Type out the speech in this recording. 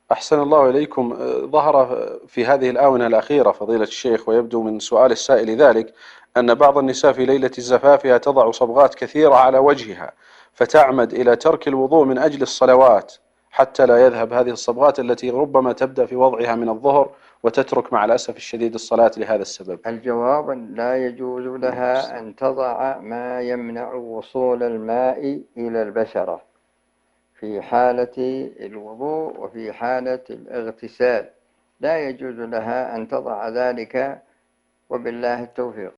أحسن الله إليكم. ظهر في هذه الآونة الأخيرة فضيلة الشيخ، ويبدو من سؤال السائل ذلك، أن بعض النساء في ليلة زفافها تضع صبغات كثيرة على وجهها، فتعمد إلى ترك الوضوء من أجل الصلوات حتى لا يذهب هذه الصبغات التي ربما تبدأ في وضعها من الظهر، وتترك مع الأسف الشديد الصلاة لهذا السبب. الجواب: لا يجوز لها أن تضع ما يمنع وصول الماء إلى البشرة في حالة الوضوء وفي حالة الاغتسال، لا يجوز لها أن تضع ذلك، وبالله التوفيق.